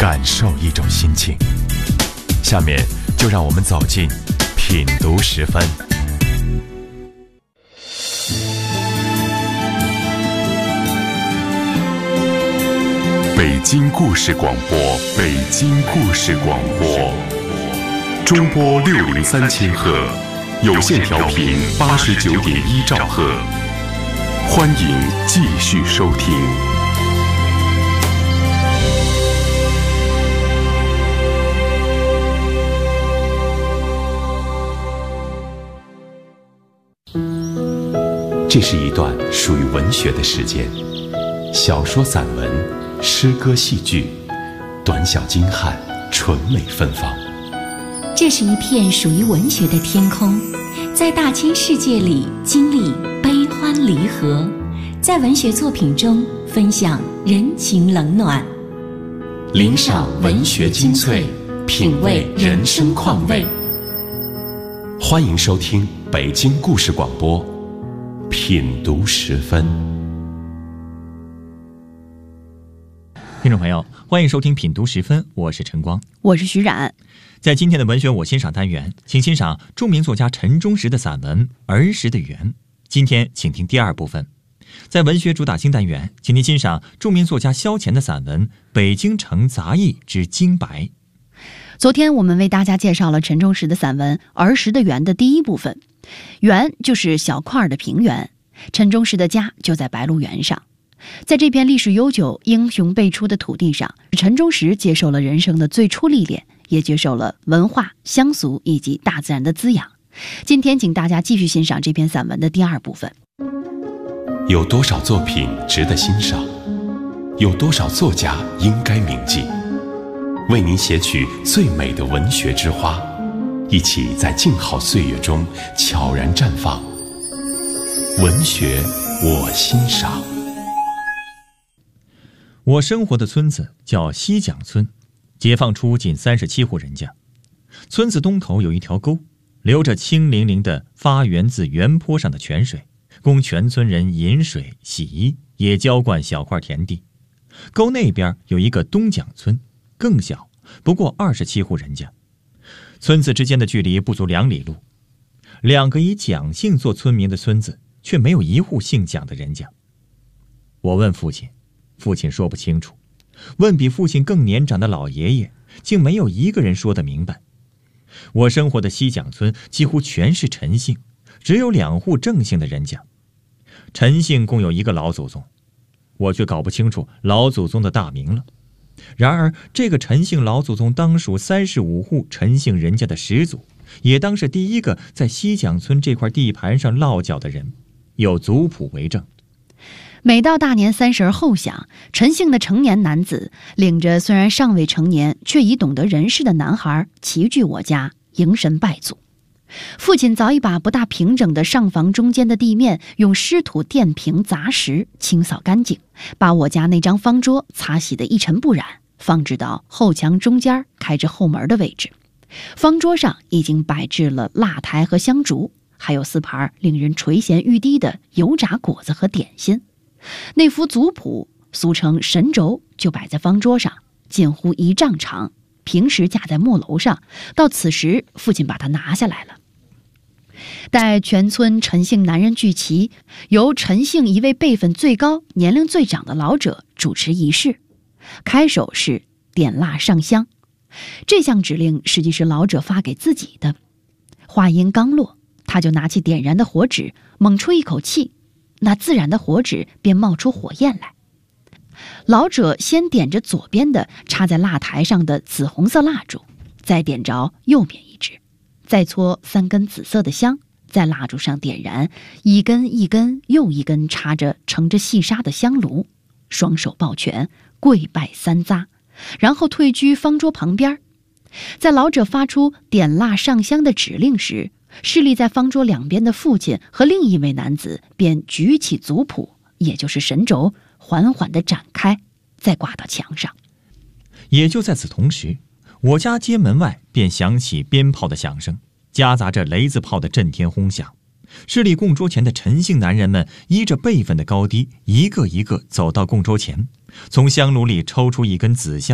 感受一种心情。下面就让我们走进品读时分。北京故事广播，北京故事广播，中波603千赫，有线调频89.1兆赫，欢迎继续收听。这是一段属于文学的时间，小说、散文、诗歌、戏剧，短小精悍，纯美芬芳。 这是一片属于文学的天空，在大千世界里经历悲欢离合，在文学作品中分享人情冷暖， 领赏文学精粹，品味人生况味。欢迎收听北京故事广播，品读时分。 听众朋友，欢迎收听品读时分，我是陈光， 我是徐冉。 在今天的文学我欣赏单元，请欣赏著名作家陈忠实的散文《儿时的缘》。今天请听第二部分。在文学主打新单元，请您欣赏著名作家萧乾的散文《北京城杂役之惊白》。 昨天我们为大家介绍了陈忠实的散文《儿时的缘》的第一部分。缘就是小块的平原，陈忠实的家就在白鹿原上。在这片历史悠久、英雄辈出的土地上，陈忠实接受了人生的最初历练，也接受了文化、乡俗以及大自然的滋养。今天请大家继续欣赏这篇散文的第二部分。 有多少作品值得欣赏？有多少作家应该铭记？为您写取最美的文学之花，一起在静好岁月中悄然绽放。文学我欣赏。 我生活的村子叫西蒋村，解放初仅37户人家。村子东头有一条沟，流着清凌凌的发源自原坡上的泉水，供全村人饮水、洗衣，也浇灌小块田地。沟那边有一个东蒋村，更小，不过27户人家。村子之间的距离不足2里路。2个以蒋姓做村民的村子，却没有一户姓蒋的人家。我问父亲，父亲说不清楚。问比父亲更年长的老爷爷，竟没有一个人说得明白。我生活的西蒋村几乎全是陈姓，只有2户郑姓的人家。陈姓共有一个老祖宗，我却搞不清楚老祖宗的大名了。然而这个陈姓老祖宗当属35户陈姓人家的始祖，也当是第一个在西蒋村这块地盘上落脚的人，有族谱为证。 每到大年30后响，陈姓的成年男子领着虽然尚未成年却已懂得人事的男孩齐聚我家迎神拜祖。父亲早已把不大平整的上房中间的地面用湿土垫平杂石清扫干净，把我家那张方桌擦洗得一尘不染，放置到后墙中间开着后门的位置。方桌上已经摆置了蜡台和香烛，还有4盘令人垂涎欲滴的油炸果子和点心。那幅族谱俗称神轴就摆在方桌上，近乎1丈长，平时架在木楼上，到此时父亲把它拿下来了。待全村陈姓男人聚齐，由陈姓一位辈分最高、年龄最长的老者主持仪式。开首是点蜡上香，这项指令实际是老者发给自己的。话音刚落，他就拿起点燃的火纸，猛出一口气，那自然的火纸便冒出火焰来。老者先点着左边的插在蜡台上的紫红色蜡烛，再点着右边一支，再搓3根紫色的香，在蜡烛上点燃，一根一根又一根插着盛着细沙的香炉，双手抱拳跪拜3匝，然后退居方桌旁边。在老者发出点蜡上香的指令时，侍立在方桌两边的父亲和另一位男子便举起族谱，也就是神轴，缓缓地展开，再挂到墙上。 也就在此同时，我家街门外便响起鞭炮的响声，夹杂着雷子炮的震天轰响。侍立供桌前的陈姓男人们依着辈分的高低，一个一个走到供桌前，从香炉里抽出一根紫香，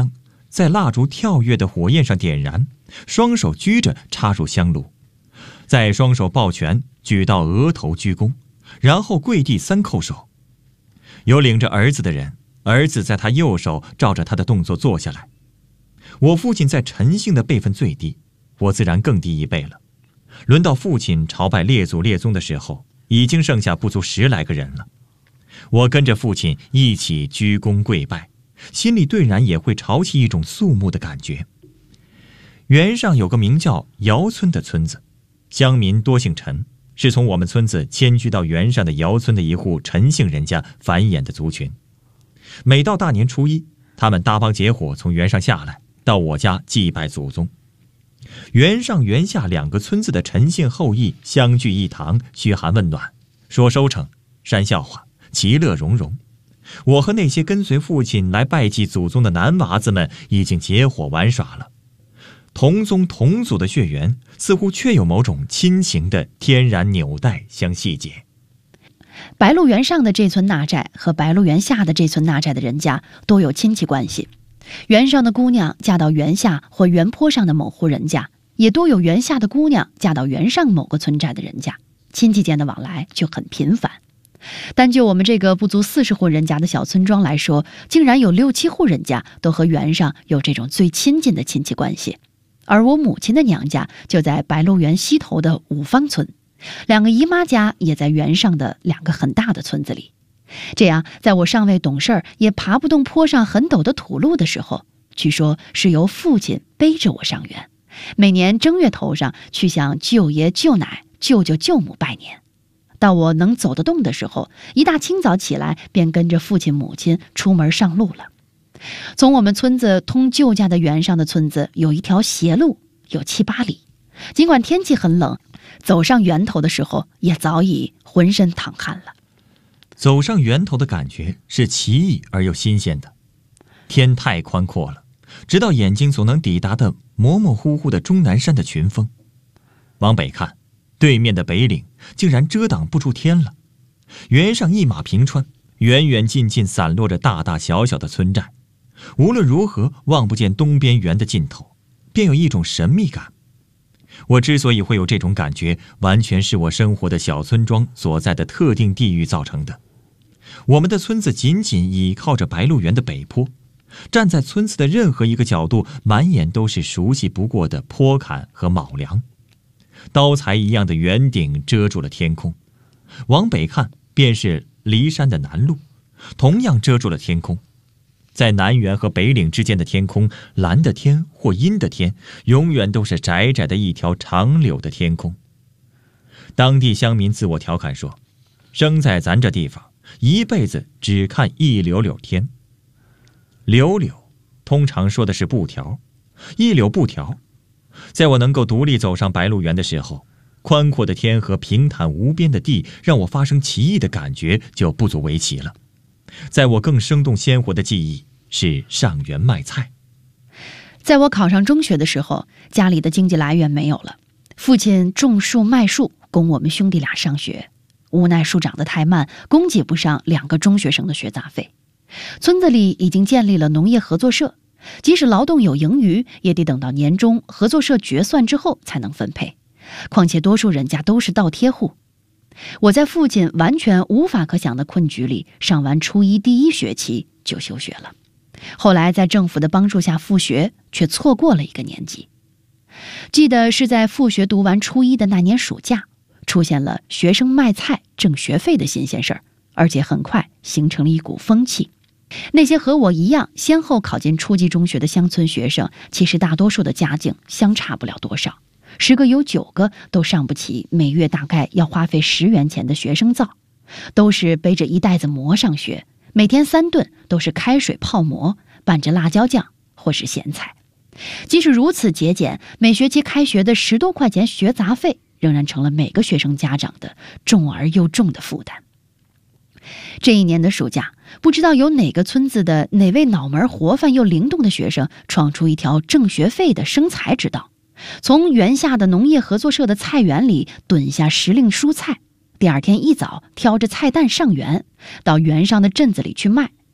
在蜡烛跳跃的火焰上点燃，双手举着插入香炉，再双手抱拳举到额头鞠躬，然后跪地3叩首。有领着儿子的人，儿子在他右手照着他的动作坐下来。我父亲在陈姓的辈分最低，我自然更低1辈了。轮到父亲朝拜列祖列宗的时候，已经剩下不足10来个人了。我跟着父亲一起鞠躬跪拜，心里顿然也会潮起一种肃穆的感觉。原上有个名叫姚村的村子，乡民多姓陈，是从我们村子迁居到原上的姚村的一户陈姓人家繁衍的族群。每到大年初1，他们搭帮结伙从原上下来，到我家祭拜祖宗。原上原下2个村子的陈姓后裔相聚一堂，嘘寒问暖，说收成，煽笑话，其乐融融。我和那些跟随父亲来拜祭祖宗的男娃子们已经结伙玩耍了。同宗同祖的血缘似乎确有某种亲情的天然纽带相系结。 白鹿原上的这村纳寨和白鹿原下的这村纳寨的人家都有亲戚关系，原上的姑娘嫁到原下或原坡上的某户人家，也多有原下的姑娘嫁到原上某个村寨的人家，亲戚间的往来就很频繁。单就我们这个不足40户人家的小村庄来说，竟然有6、7户人家都和原上有这种最亲近的亲戚关系。而我母亲的娘家就在白鹿原西头的五方村，2个姨妈家也在原上的2个很大的村子里。这样，在我尚未懂事儿，也爬不动坡上很陡的土路的时候，据说是由父亲背着我上原，每年正月头上去向舅爷舅奶、舅舅舅母拜年。到我能走得动的时候，一大清早起来便跟着父亲母亲出门上路了。从我们村子通舅家的原上的村子有一条斜路，有7、8里。尽管天气很冷，走上源头的时候也早已浑身淌汗了。 走上源头的感觉是奇异而又新鲜的。天太宽阔了，直到眼睛所能抵达的模模糊糊的终南山的群峰。往北看，对面的北岭竟然遮挡不住天了。原上一马平川，远远近近散落着大大小小的村寨，无论如何望不见东边原的尽头，便有一种神秘感。我之所以会有这种感觉，完全是我生活的小村庄所在的特定地域造成的。我们的村子紧紧倚靠着白鹿原的北坡，站在村子的任何一个角度，满眼都是熟悉不过的坡坎和卯梁。刀裁一样的圆顶遮住了天空，往北看便是骊山的南麓，同样遮住了天空。在南原和北岭之间的天空，蓝的天或阴的天，永远都是窄窄的一条长柳的天空。当地乡民自我调侃说，生在咱这地方，一辈子只看一绺绺天。绺绺通常说的是布条，一绺布条。在我能够独立走上白鹿原的时候，宽阔的天和平坦无边的地让我发生奇异的感觉就不足为奇了。在我更生动鲜活的记忆是上原卖菜。 在我考上中学的时候，家里的经济来源没有了，父亲种树卖树供我们兄弟俩上学，无奈树长得太慢，供给不上2个中学生的学杂费。村子里已经建立了农业合作社，即使劳动有盈余，也得等到年终合作社决算之后才能分配，况且多数人家都是倒贴户。我在父亲完全无法可想的困局里，上完初1第1学期就休学了。后来在政府的帮助下复学，却错过了1个年级。记得是在复学读完初1的那年暑假，出现了学生卖菜挣学费的新鲜事儿，而且很快形成了一股风气。那些和我一样先后考进初级中学的乡村学生，其实大多数的家境相差不了多少，10个有9个都上不起每月大概要花费10元钱的学生皂，都是背着一袋子馍上学，每天3顿都是开水泡馍，拌着辣椒酱或是咸菜。即使如此节俭，每学期开学的10多块钱学杂费仍然成了每个学生家长的重而又重的负担。这一年的暑假，不知道有哪个村子的哪位脑门活泛又灵动的学生闯出一条挣学费的生财之道，从原下的农业合作社的菜园里囤下时令蔬菜，第2天一早挑着菜担上园，到原上的镇子里去卖，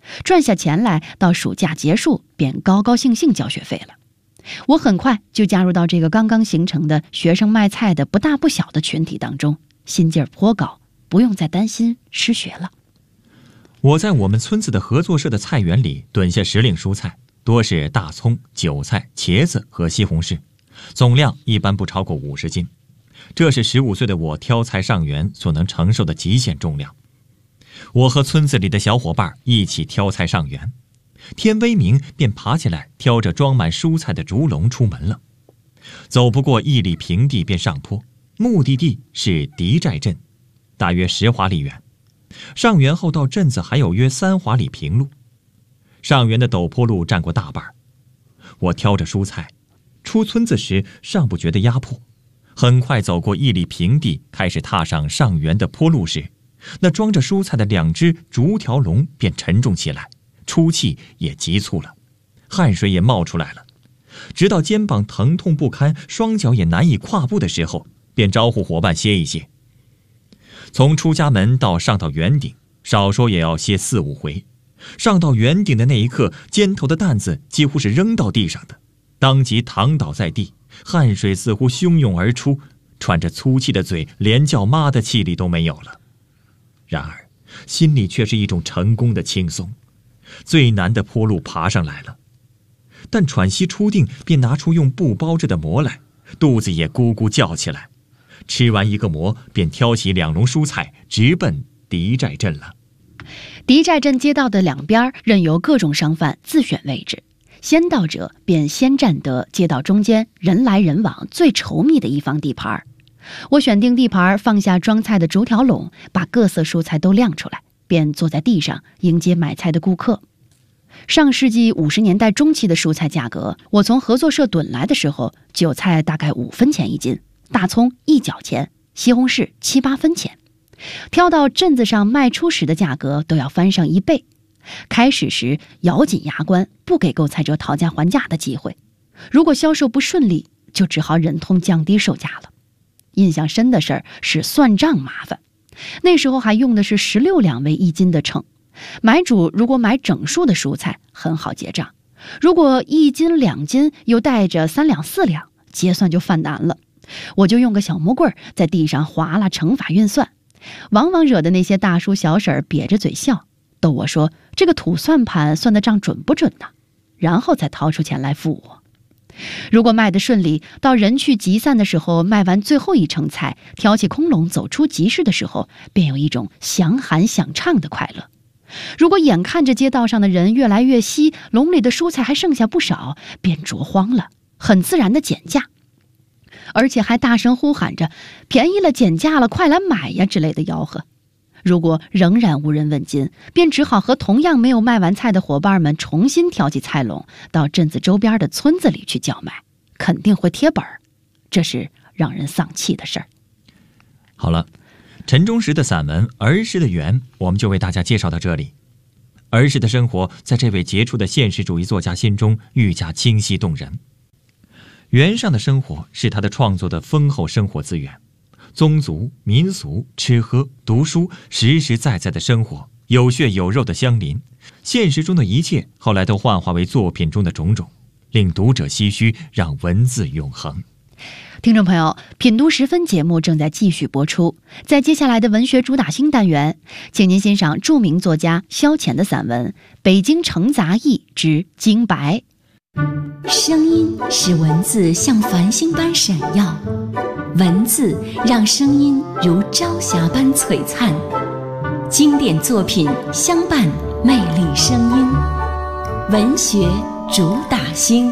赚下钱来，到暑假结束便高高兴兴交学费了。我很快就加入到这个刚刚形成的学生卖菜的不大不小的群体当中，心劲儿颇高，不用再担心失学了。 我在我们村子的合作社的菜园里囤下时令蔬菜，多是大葱、韭菜、茄子和西红柿，总量一般不超过50斤。这是15岁的我挑菜上园所能承受的极限重量。我和村子里的小伙伴一起挑菜上园，天微明便爬起来挑着装满蔬菜的竹笼出门了。走不过1里平地便上坡，目的地是狄寨镇，大约10华里远。上园后到镇子还有约3华里平路，上园的陡坡路占过大半。我挑着蔬菜，出村子时尚不觉得压迫，很快走过1里平地，开始踏上上园的坡路时，那装着蔬菜的2只竹条笼便沉重起来，出气也急促了，汗水也冒出来了。直到肩膀疼痛不堪，双脚也难以跨步的时候，便招呼伙伴歇一歇。从出家门到上到园顶，少说也要歇4、5回。上到园顶的那一刻，肩头的担子几乎是扔到地上的，当即躺倒在地，汗水似乎汹涌而出，喘着粗气的嘴连叫妈的气力都没有了。然而心里却是一种成功的轻松。最难的坡路爬上来了，但喘息初定，便拿出用布包着的馍来，肚子也咕咕叫起来。吃完一个馍，便挑起2笼蔬菜，直奔狄寨镇了。 狄寨镇街道的两边任由各种商贩自选位置，先到者便先占得街道中间人来人往最稠密的一方地盘。我选定地盘，放下装菜的竹条笼，把各色蔬菜都晾出来，便坐在地上迎接买菜的顾客。上世纪50年代中期的蔬菜价格，我从合作社囤来的时候，韭菜大概5分钱1斤，大葱1角钱，西红柿7、8分钱。挑到镇子上卖出时的价格都要翻上1倍。开始时咬紧牙关，不给购菜者讨价还价的机会，如果销售不顺利，就只好忍痛降低售价了。印象深的事儿是算账麻烦，那时候还用的是16两为1斤的秤。买主如果买整数的蔬菜，很好结账；如果1斤2斤又带着3两4两，结算就犯难了。我就用个小木棍在地上划拉乘法运算，往往惹得那些大叔小婶瘪着嘴笑，逗我说这个土算盘算的账准不准呢？然后再掏出钱来付我。如果卖得顺利，到人去集散的时候，卖完最后一称菜，挑起空笼走出集市的时候，便有一种想喊想唱的快乐。如果眼看着街道上的人越来越稀，笼里的蔬菜还剩下不少，便着慌了，很自然的减价，而且还大声呼喊着便宜了，减价了，快来买呀之类的吆喝。如果仍然无人问津，便只好和同样没有卖完菜的伙伴们重新挑起菜笼，到镇子周边的村子里去叫卖，肯定会贴本儿，这是让人丧气的事儿。 好了，陈忠实的散文《儿时的园》我们就为大家介绍到这里。儿时的生活在这位杰出的现实主义作家心中愈加清晰动人。园上的生活是他的创作的丰厚生活资源，宗族、民俗、吃喝、读书，实实在在的生活，有血有肉的相邻。现实中的一切后来都幻化为作品中的种种，令读者唏嘘，让文字永恒。 听众朋友，品读10分节目正在继续播出，在接下来的文学主打新单元，请您欣赏著名作家萧乾的散文《北京城杂艺之京白》。 声音使文字像繁星般闪耀，文字让声音如朝霞般璀璨。经典作品相伴，魅力声音，文学主打星。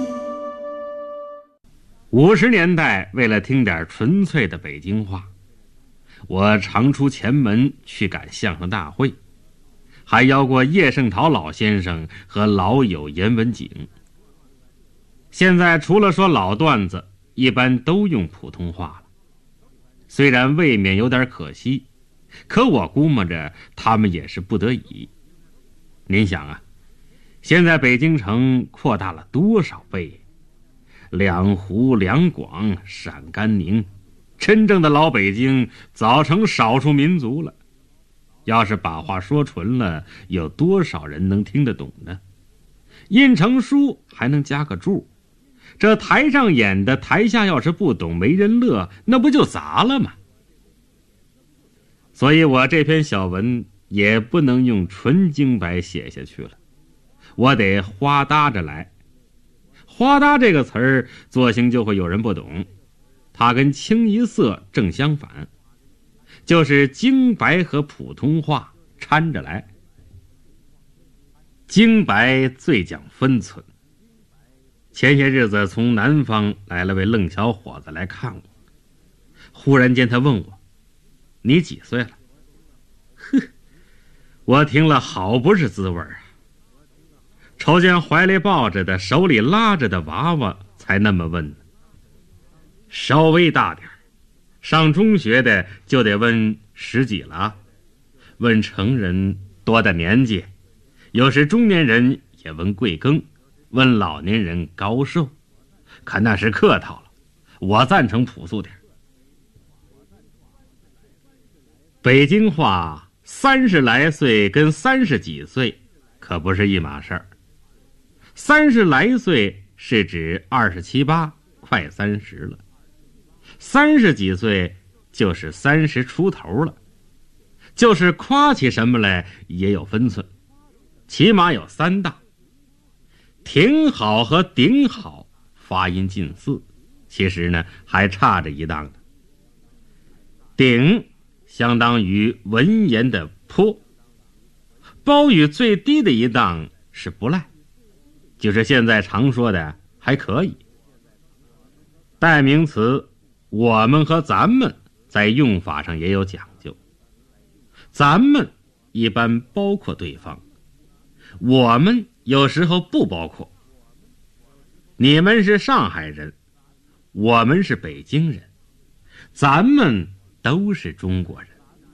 50年代，为了听点纯粹的北京话，我常出前门去赶相声大会，还邀过叶圣陶老先生和老友严文景。现在除了说老段子，一般都用普通话了，虽然未免有点可惜，可我估摸着他们也是不得已。您想啊，现在北京城扩大了多少倍，两湖两广陕甘宁，真正的老北京早成少数民族了。 要是把话说纯了，有多少人能听得懂呢？印成书还能加个注，这台上演的，台下要是不懂，没人乐，那不就砸了吗？所以我这篇小文也不能用纯精白写下去了，我得花搭着来。花搭这个词儿，作兴就会有人不懂，它跟清一色正相反，就是精白和普通话掺着来。精白最讲分寸。前些日子从南方来了位愣小伙子来看我，忽然间他问我：“你几岁了？”呵，我听了好不是滋味啊！瞅见怀里抱着的，手里拉着的娃娃，才那么问呢。稍微大点，上中学的就得问10几了，问成人多大年纪，有时中年人也问贵庚，问老年人高寿，可那是客套了，我赞成朴素点。北京话30来岁跟30几岁可不是一码事儿。30来岁是指27、8，快30了；30几岁就是30出头了。就是夸起什么来也有分寸，起码有3大。挺好和顶好发音近似，其实呢还差着一档呢。顶相当于文言的颇，褒语最低的一档是不赖，就是现在常说的还可以。代名词我们和咱们在用法上也有讲究，咱们一般包括对方，我们有时候不包括。你们是上海人，我们是北京人，咱们都是中国人。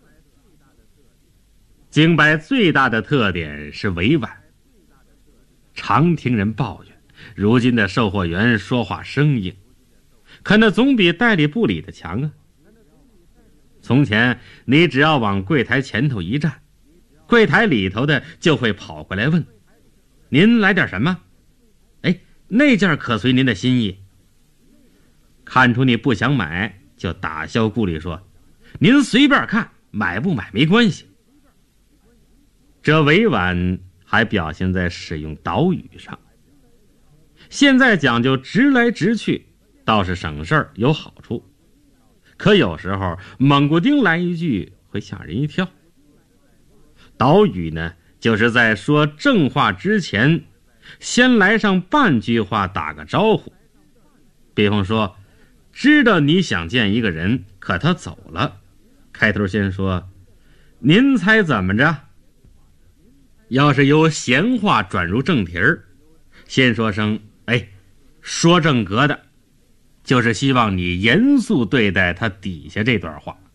京白最大的特点是委婉，常听人抱怨如今的售货员说话生硬，可那总比代理部里的强啊。从前你只要往柜台前头一站，柜台里头的就会跑过来问：“您来点什么？哎，那件可随您的心意。”看出你不想买，就打消顾虑说：“您随便看，买不买没关系。”这委婉还表现在使用导语上。现在讲究直来直去，倒是省事儿有好处，可有时候猛骨丁来一句会吓人一跳。导语呢，就是在说正话之前先来上半句话打个招呼。比方说，知道你想见一个人，可他走了，开头先说：“您猜怎么着？”要是由闲话转入正题儿，先说声“哎，说正格的”，就是希望你严肃对待他底下这段话。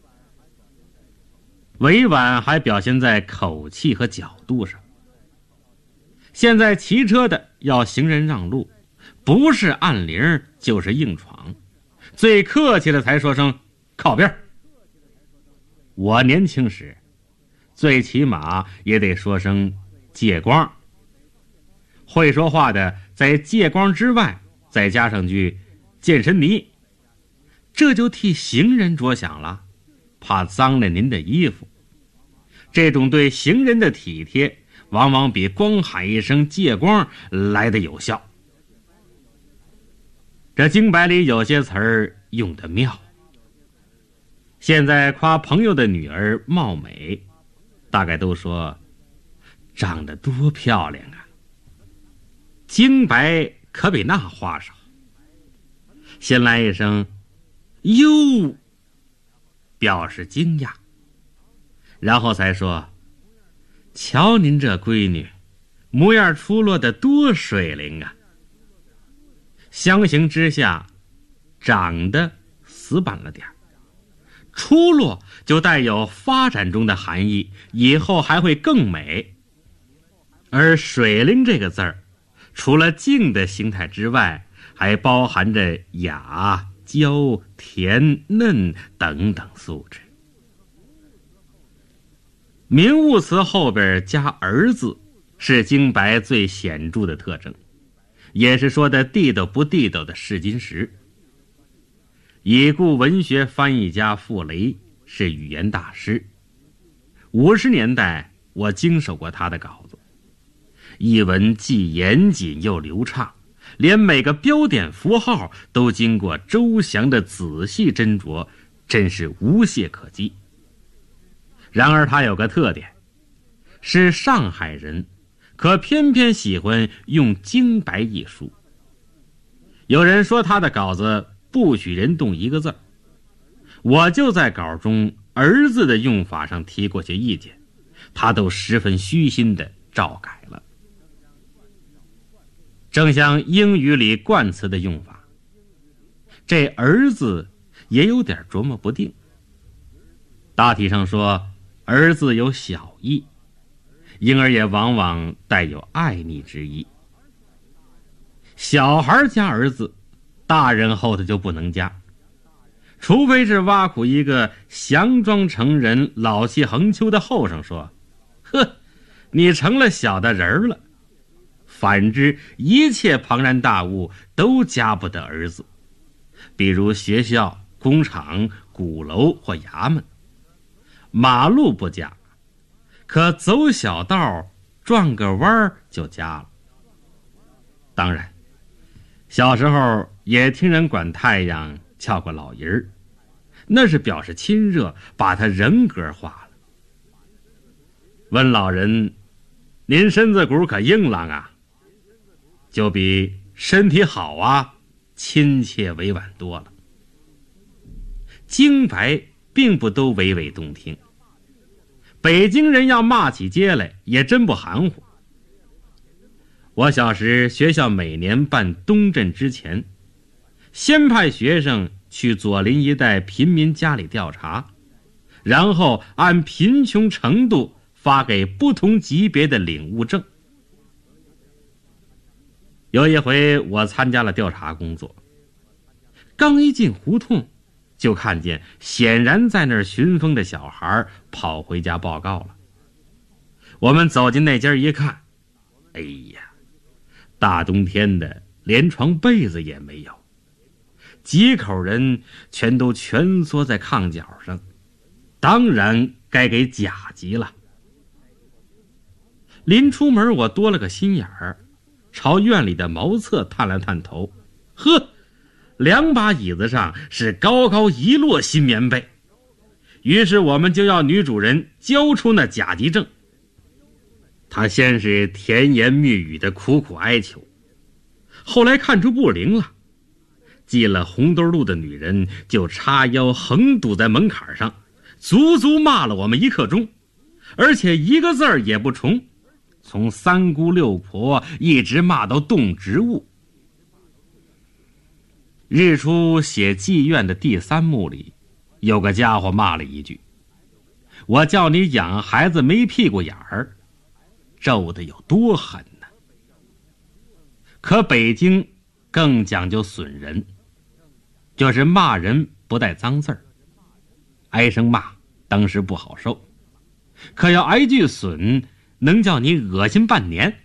委婉还表现在口气和角度上。现在骑车的要行人让路，不是按铃就是硬闯，最客气的才说声靠边。我年轻时最起码也得说声借光，会说话的在借光之外再加上句健身泥，这就替行人着想了，怕脏了您的衣服。这种对行人的体贴往往比光喊一声借光来得有效。这京白里有些词儿用得妙。现在夸朋友的女儿貌美，大概都说长得多漂亮啊。京白可比那话少，先来一声哟，表示惊讶，然后才说：“瞧您这闺女，模样出落得多水灵啊。”相形之下，长得死板了点，出落就带有发展中的含义，以后还会更美。而水灵这个字儿，除了静的形态之外，还包含着雅、娇、甜、嫩等等素质。 名物词后边加儿字，是京白最显著的特征，也是说的地道不地道的试金石。已故文学翻译家傅雷是语言大师，50年代我经手过他的稿子，译文既严谨又流畅，连每个标点符号都经过周详的仔细斟酌，真是无懈可击。然而他有个特点，是上海人，可偏偏喜欢用京白一书。有人说他的稿子不许人动一个字，我就在稿中儿字的用法上提过些意见，他都十分虚心地照改了。正像英语里冠词的用法，这儿字也有点琢磨不定。大体上说，儿字有小意，因而也往往带有爱昵之意。小孩加儿字，大人后头就不能加，除非是挖苦一个降装成人、老气横秋的后生说：“呵，你成了小的人了。”反之，一切庞然大物都加不得儿字，比如学校、工厂、鼓楼或衙门。马路不加，可走小道转个弯就加了。当然，小时候也听人管太阳叫过老爷儿，那是表示亲热，把他人格化了。问老人：“您身子骨可硬朗啊？”就比身体好啊亲切委婉多了。京白并不都娓娓动听，北京人要骂起街来也真不含糊。我小时学校每年办东镇之前，先派学生去左邻一带贫民家里调查，然后按贫穷程度发给不同级别的领物证。有一回我参加了调查工作，刚一进胡同，就看见显然在那儿巡风的小孩跑回家报告了。我们走进那家一看，哎呀，大冬天的连床被子也没有，几口人全都蜷缩在炕角上，当然该给甲级了。临出门我多了个心眼儿，朝院里的茅厕探了探头，呵，2把椅子上是高高一摞新棉被。于是我们就要女主人交出那甲级证。她先是甜言蜜语的苦苦哀求，后来看出不灵了，进了红兜路的女人就叉腰横堵在门槛上，足足骂了我们1刻钟，而且一个字儿也不重，从3姑6婆一直骂到动植物。日出写妓院的第3幕里，有个家伙骂了一句：“我叫你养孩子没屁股眼儿。”咒得有多狠呢？可北京更讲究损人，就是骂人不带脏字儿，挨声骂当时不好受，可要挨句损，能叫你恶心半年。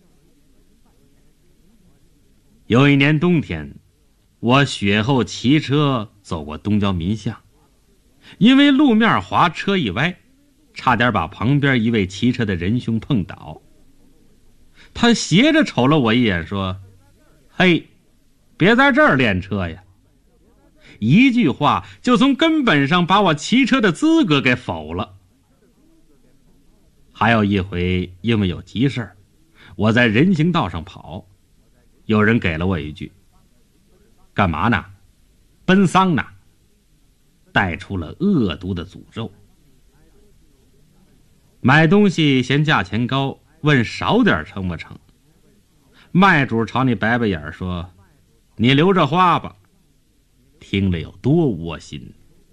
有一年冬天，我雪后骑车走过东郊民巷，因为路面滑，车一歪，差点把旁边一位骑车的仁兄碰倒。他斜着瞅了我一眼说：“嘿，别在这儿练车呀！”一句话就从根本上把我骑车的资格给否了。还有一回，因为有急事儿，我在人行道上跑，有人给了我一句：“干嘛呢？奔丧呢？”带出了恶毒的诅咒。买东西嫌价钱高，问少点成不成？卖主朝你白白眼说：“你留着花吧。”听了有多窝心。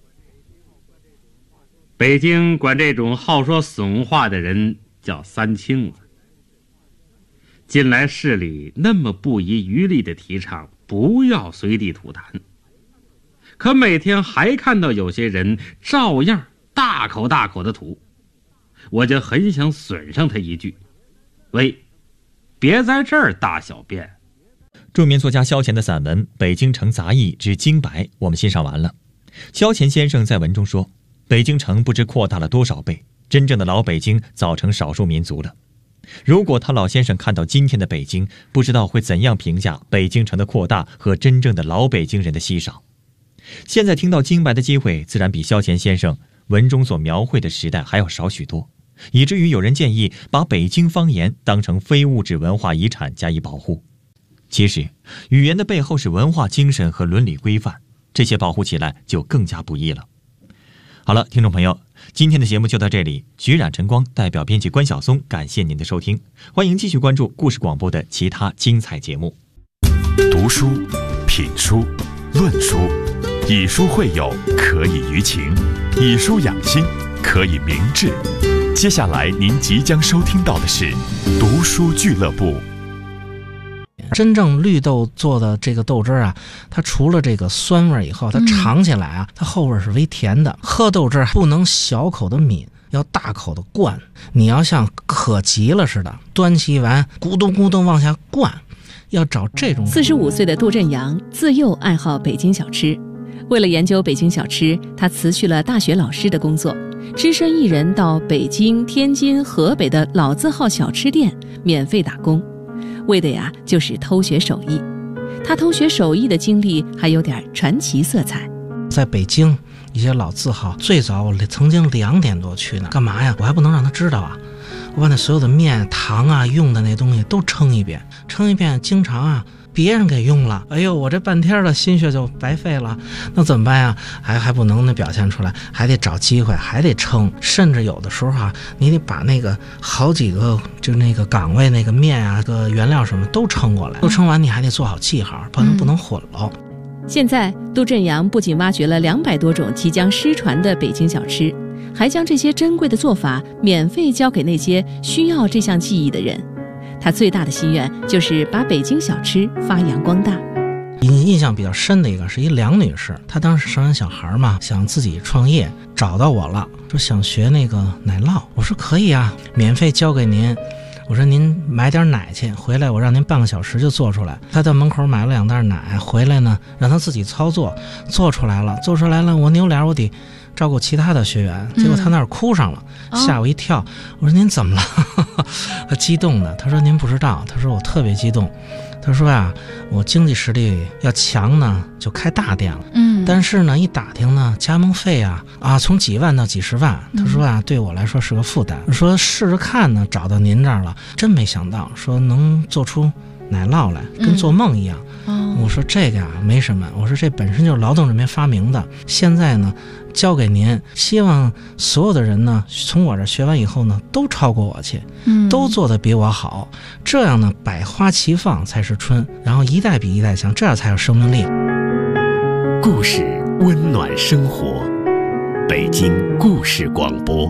北京管这种好说损话的人叫三清子。近来市里那么不遗余力地提倡不要随地吐痰，可每天还看到有些人照样大口大口地吐。 我就很想损上他一句：喂，别在这儿大小便。 著名作家萧乾的散文《北京城杂役之京白》我们欣赏完了。萧乾先生在文中说，北京城不知扩大了多少倍，真正的老北京早成少数民族了。如果他老先生看到今天的北京，不知道会怎样评价北京城的扩大和真正的老北京人的稀少。现在听到京白的机会，自然比萧乾先生文中所描绘的时代还要少许多，以至于有人建议把北京方言当成非物质文化遗产加以保护。其实语言的背后是文化精神和伦理规范，这些保护起来就更加不易了。好了，听众朋友，今天的节目就到这里。徐冉、晨光代表编辑关晓松，感谢您的收听，欢迎继续关注故事广播的其他精彩节目。 读书、品书、论书，以书会友，可以娱情；以书养心，可以明志。接下来您即将收听到的是读书俱乐部。 真正绿豆做的这个豆汁啊，它除了这个酸味以后，它尝起来啊，它后味是微甜的。喝豆汁不能小口的抿，要大口的灌。你要像渴急了似的，端起碗咕咚咕咚往下灌，要找这种。 45岁的杜振阳自幼爱好北京小吃，为了研究北京小吃，他辞去了大学老师的工作，只身一人到北京、天津、河北的老字号小吃店免费打工。为的呀，就是偷学手艺。他偷学手艺的经历还有点传奇色彩。 在北京一些老字号，最早我曾经2点多去呢，干嘛呀？我还不能让他知道啊！我把那所有的面、糖啊、用的那东西都称一遍，经常啊别人给用了，哎呦，我这半天的心血就白费了，那怎么办呀？还不能那表现出来，还得找机会，还得称，甚至有的时候啊，你得把那个好几个就那个岗位那个面啊、个原料什么都称过来，都称完你还得做好记号，不能混了。 现在杜振阳不仅挖掘了200多种即将失传的北京小吃，还将这些珍贵的做法免费教给那些需要这项技艺的人。他最大的心愿就是把北京小吃发扬光大。 印象比较深的一个是一梁女士，她当时生完小孩嘛，想自己创业，找到我了，说想学那个奶酪。我说可以啊，免费教给您。我说您买点奶去，回来我让您半个小时就做出来。她在门口买了2袋奶，回来呢让她自己操作，做出来了，我扭脸我得照顾其他的学员，结果他那儿哭上了，吓我一跳。我说您怎么了？他激动的，他说您不知道，他说我特别激动。他说呀，我经济实力要强呢，就开大店了。但是呢，一打听呢，加盟费啊从几万到几十万。他说啊，对我来说是个负担。说试着看呢，找到您这儿了，真没想到，说能做出奶酪来，跟做梦一样。我说这个呀没什么，我说这本身就是劳动人民发明的，现在呢交给您，希望所有的人呢从我这学完以后呢都超过我去，都做得比我好，这样呢百花齐放才是春，然后一代比一代强，这样才有生命力。 故事温暖生活，北京故事广播。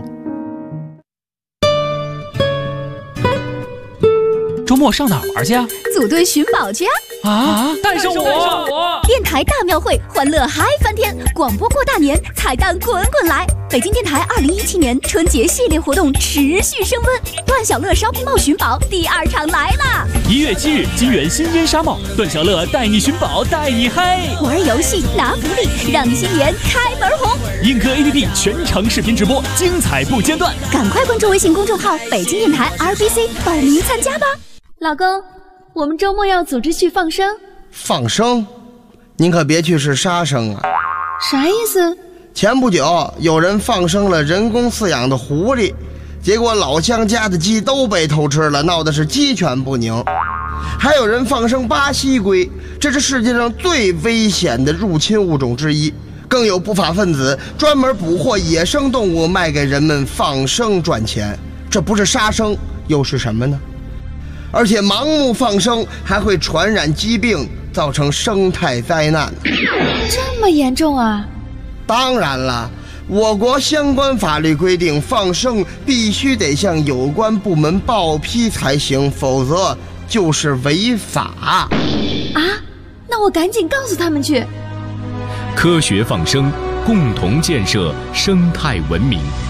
周末上哪儿玩去啊？ 组队寻宝去啊！带上我！ 电台大庙会，欢乐嗨翻天！广播过大年，彩蛋滚滚来！北京电台2017年春节系列活动持续升温，段小乐烧瓶帽寻宝第2场来啦！1 月7日，金源新烟纱帽，段小乐带你寻宝，带你嗨！ 玩游戏拿福利，让你新年开门红！ 映客 APP 全程视频直播，精彩不间断！ 赶快关注微信公众号北京电台 RBC 报名参加吧！ 老公，我们周末要组织去放生。 放生？您可别去是杀生啊！ 啥意思？ 前不久有人放生了人工饲养的狐狸，结果老乡家的鸡都被偷吃了，闹得是鸡犬不宁。还有人放生巴西龟，这是世界上最危险的入侵物种之一。更有不法分子专门捕获野生动物卖给人们放生赚钱，这不是杀生又是什么呢？而且盲目放生还会传染疾病，造成生态灾难。 这么严重啊？ 当然了，我国相关法律规定，放生必须得向有关部门报批才行，否则就是违法。 啊？那我赶紧告诉他们去。 科学放生，共同建设生态文明。